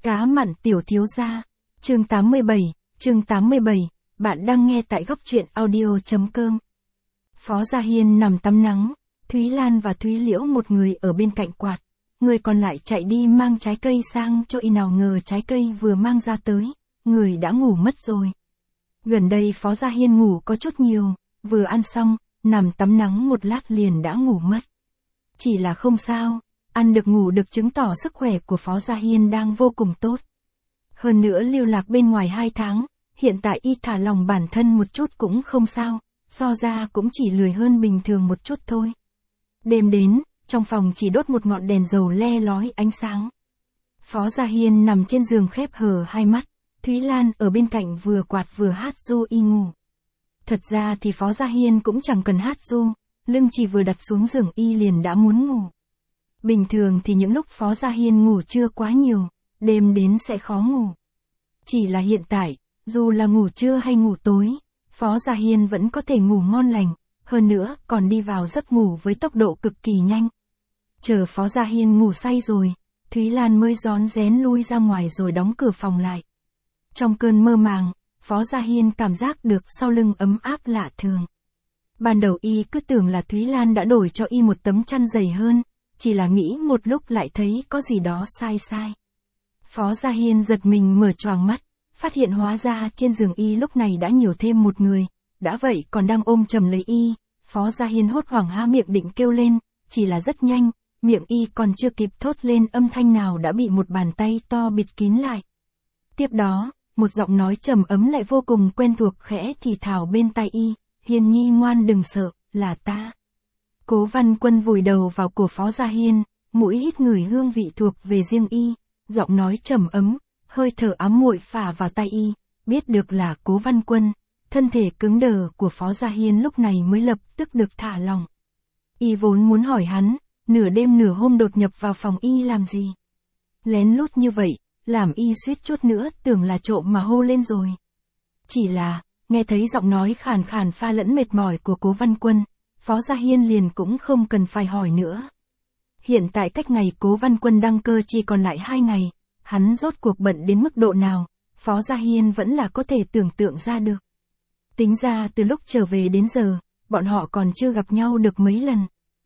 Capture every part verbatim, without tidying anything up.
Cá mặn tiểu thiếu gia, chương tám mươi bảy, chương tám mươi bảy, bạn đang nghe tại góc truyện audio.com. Phó Gia Hiên nằm tắm nắng, Thúy Lan và Thúy Liễu một người ở bên cạnh quạt, người còn lại chạy đi mang trái cây sang cho y, nào ngờ trái cây vừa mang ra tới, người đã ngủ mất rồi. Gần đây Phó Gia Hiên ngủ có chút nhiều, vừa ăn xong, nằm tắm nắng một lát liền đã ngủ mất. Chỉ là không sao, ăn được ngủ được chứng tỏ sức khỏe của Phó Gia Hiên đang vô cùng tốt. Hơn nữa lưu lạc bên ngoài hai tháng, hiện tại y thả lòng bản thân một chút cũng không sao, so ra cũng chỉ lười hơn bình thường một chút thôi. Đêm đến, trong phòng chỉ đốt một ngọn đèn dầu le lói ánh sáng. Phó Gia Hiên nằm trên giường khép hờ hai mắt, Thúy Lan ở bên cạnh vừa quạt vừa hát ru y ngủ. Thật ra thì Phó Gia Hiên cũng chẳng cần hát ru, lưng chỉ vừa đặt xuống giường y liền đã muốn ngủ. Bình thường thì những lúc Phó Gia Hiên ngủ trưa quá nhiều, đêm đến sẽ khó ngủ. Chỉ là hiện tại, dù là ngủ trưa hay ngủ tối, Phó Gia Hiên vẫn có thể ngủ ngon lành, hơn nữa còn đi vào giấc ngủ với tốc độ cực kỳ nhanh. Chờ Phó Gia Hiên ngủ say rồi, Thúy Lan mới rón rén lui ra ngoài rồi đóng cửa phòng lại. Trong cơn mơ màng, Phó Gia Hiên cảm giác được sau lưng ấm áp lạ thường. Ban đầu y cứ tưởng là Thúy Lan đã đổi cho y một tấm chăn dày hơn, chỉ là nghĩ một lúc lại thấy có gì đó sai sai. Phó Gia Hiên giật mình mở choàng mắt, phát hiện hóa ra trên giường y lúc này đã nhiều thêm một người, đã vậy còn đang ôm chầm lấy y. Phó Gia Hiên hốt hoảng há miệng định kêu lên, chỉ là rất nhanh, miệng y còn chưa kịp thốt lên âm thanh nào đã bị một bàn tay to bịt kín lại. Tiếp đó, một giọng nói trầm ấm lại vô cùng quen thuộc khẽ thì thào bên tai y, Hiên nhi ngoan đừng sợ, là ta. Cố Văn Quân vùi đầu vào cổ Phó Gia Hiên, mũi hít ngửi hương vị thuộc về riêng y, giọng nói trầm ấm, hơi thở ám muội phả vào tai y, biết được là Cố Văn Quân, thân thể cứng đờ của Phó Gia Hiên lúc này mới lập tức được thả lòng. Y vốn muốn hỏi hắn, nửa đêm nửa hôm đột nhập vào phòng y làm gì? Lén lút như vậy, làm y suýt chút nữa tưởng là trộm mà hô lên rồi. Chỉ là, nghe thấy giọng nói khàn khàn pha lẫn mệt mỏi của Cố Văn Quân, Phó Gia Hiên liền cũng không cần phải hỏi nữa. Hiện tại cách ngày Cố Văn Quân đăng cơ chỉ còn lại hai ngày, hắn rốt cuộc bận đến mức độ nào, Phó Gia Hiên vẫn là có thể tưởng tượng ra được. Tính ra từ lúc trở về đến giờ, bọn họ còn chưa gặp nhau được mấy lần.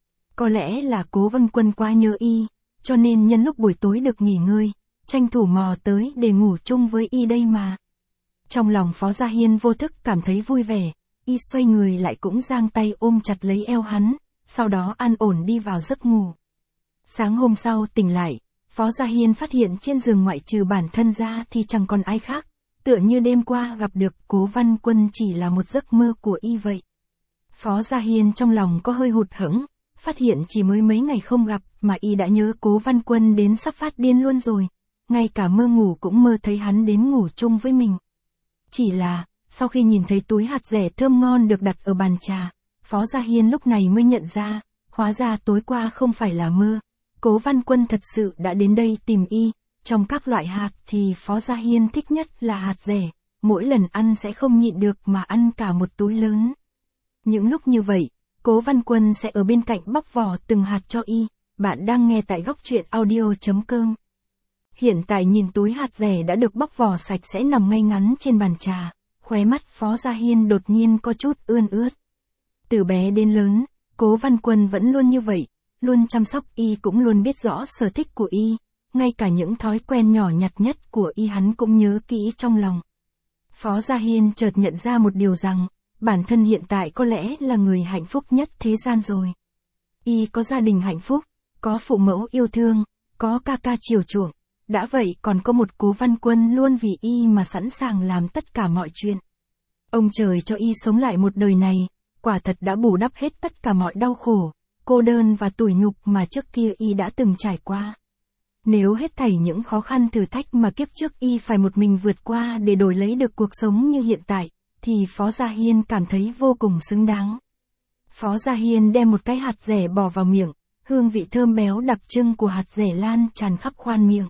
Có lẽ là Cố Văn Quân quá nhớ y, cho nên nhân lúc buổi tối được nghỉ ngơi, tranh thủ mò tới để ngủ chung với y đây mà. Trong lòng Phó Gia Hiên vô thức cảm thấy vui vẻ, y xoay người lại cũng giang tay ôm chặt lấy eo hắn, sau đó an ổn đi vào giấc ngủ. Sáng hôm sau tỉnh lại, Phó Gia Hiên phát hiện trên giường ngoại trừ bản thân ra thì chẳng còn ai khác, tựa như đêm qua gặp được Cố Văn Quân chỉ là một giấc mơ của y vậy. Phó Gia Hiên trong lòng có hơi hụt hẫng, phát hiện chỉ mới mấy ngày không gặp mà y đã nhớ Cố Văn Quân đến sắp phát điên luôn rồi, ngay cả mơ ngủ cũng mơ thấy hắn đến ngủ chung với mình. Chỉ là, sau khi nhìn thấy túi hạt dẻ thơm ngon được đặt ở bàn trà, Phó Gia Hiên lúc này mới nhận ra, hóa ra tối qua không phải là mơ, Cố Văn Quân thật sự đã đến đây tìm y. Trong các loại hạt thì Phó Gia Hiên thích nhất là hạt dẻ, mỗi lần ăn sẽ không nhịn được mà ăn cả một túi lớn. Những lúc như vậy, Cố Văn Quân sẽ ở bên cạnh bóc vỏ từng hạt cho y. Bạn đang nghe tại góc truyện audio.com. Hiện tại nhìn túi hạt dẻ đã được bóc vỏ sạch sẽ nằm ngay ngắn trên bàn trà, khóe mắt Phó Gia Hiên đột nhiên có chút ươn ướt. Từ bé đến lớn, Cố Văn Quân vẫn luôn như vậy, luôn chăm sóc y cũng luôn biết rõ sở thích của y, ngay cả những thói quen nhỏ nhặt nhất của y hắn cũng nhớ kỹ trong lòng. Phó Gia Hiên chợt nhận ra một điều rằng, bản thân hiện tại có lẽ là người hạnh phúc nhất thế gian rồi. Y có gia đình hạnh phúc, có phụ mẫu yêu thương, có ca ca chiều chuộng, đã vậy còn có một Cố Văn Quân luôn vì y mà sẵn sàng làm tất cả mọi chuyện. Ông trời cho y sống lại một đời này, quả thật đã bù đắp hết tất cả mọi đau khổ, cô đơn và tủi nhục mà trước kia y đã từng trải qua. Nếu hết thảy những khó khăn thử thách mà kiếp trước y phải một mình vượt qua để đổi lấy được cuộc sống như hiện tại, thì Phó Gia Hiên cảm thấy vô cùng xứng đáng. Phó Gia Hiên đem một cái hạt dẻ bỏ vào miệng, hương vị thơm béo đặc trưng của hạt dẻ lan tràn khắp khoang miệng.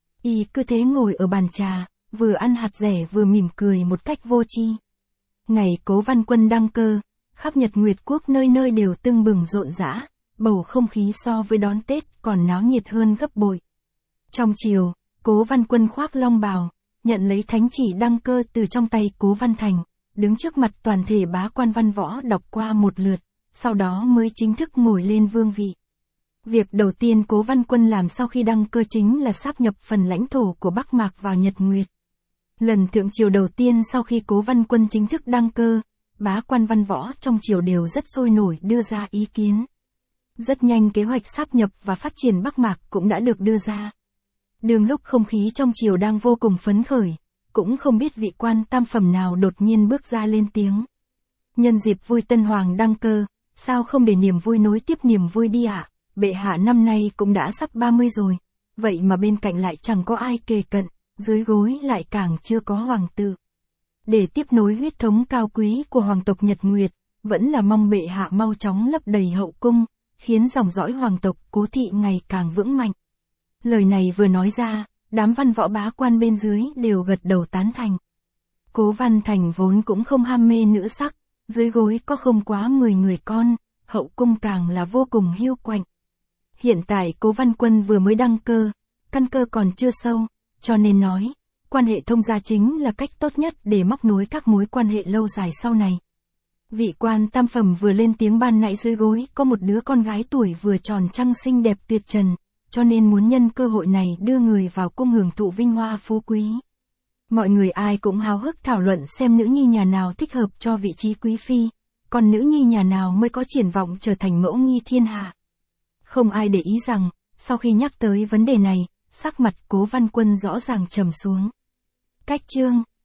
Y cứ thế ngồi ở bàn trà, vừa ăn hạt dẻ vừa mỉm cười một cách vô tri. Ngày Cố Văn Quân đăng cơ, khắp Nhật Nguyệt Quốc nơi nơi đều tưng bừng rộn rã, bầu không khí so với đón Tết còn náo nhiệt hơn gấp bội. Trong chiều, Cố Văn Quân khoác long bào, nhận lấy thánh chỉ đăng cơ từ trong tay Cố Văn Thành, đứng trước mặt toàn thể bá quan văn võ đọc qua một lượt, sau đó mới chính thức ngồi lên vương vị. Việc đầu tiên Cố Văn Quân làm sau khi đăng cơ chính là sáp nhập phần lãnh thổ của Bắc Mạc vào Nhật Nguyệt. Lần thượng triều đầu tiên sau khi Cố Văn Quân chính thức đăng cơ, bá quan văn võ trong triều đều rất sôi nổi đưa ra ý kiến. Rất nhanh kế hoạch sáp nhập và phát triển Bắc Mạc cũng đã được đưa ra. Đường lúc không khí trong triều đang vô cùng phấn khởi, cũng không biết vị quan tam phẩm nào đột nhiên bước ra lên tiếng. Nhân dịp vui tân hoàng đăng cơ, sao không để niềm vui nối tiếp niềm vui đi ạ? À? Bệ hạ năm nay cũng đã sắp ba mươi rồi, vậy mà bên cạnh lại chẳng có ai kề cận, dưới gối lại càng chưa có hoàng tử. Để tiếp nối huyết thống cao quý của hoàng tộc Nhật Nguyệt, vẫn là mong bệ hạ mau chóng lấp đầy hậu cung, khiến dòng dõi hoàng tộc Cố thị ngày càng vững mạnh. Lời này vừa nói ra, đám văn võ bá quan bên dưới đều gật đầu tán thành. Cố Văn Thành vốn cũng không ham mê nữ sắc, dưới gối có không quá mười người con, hậu cung càng là vô cùng hiu quạnh. Hiện tại Cố Văn Quân vừa mới đăng cơ, căn cơ còn chưa sâu, cho nên nói, quan hệ thông gia chính là cách tốt nhất để móc nối các mối quan hệ lâu dài sau này. Vị quan tam phẩm vừa lên tiếng ban nãy dưới gối có một đứa con gái tuổi vừa tròn trăng xinh đẹp tuyệt trần, cho nên muốn nhân cơ hội này đưa người vào cung hưởng thụ vinh hoa phú quý. Mọi người ai cũng háo hức thảo luận xem nữ nhi nhà nào thích hợp cho vị trí quý phi, còn nữ nhi nhà nào mới có triển vọng trở thành mẫu nghi thiên hạ. Không ai để ý rằng, sau khi nhắc tới vấn đề này, sắc mặt Cố Văn Quân rõ ràng trầm xuống. Cách chương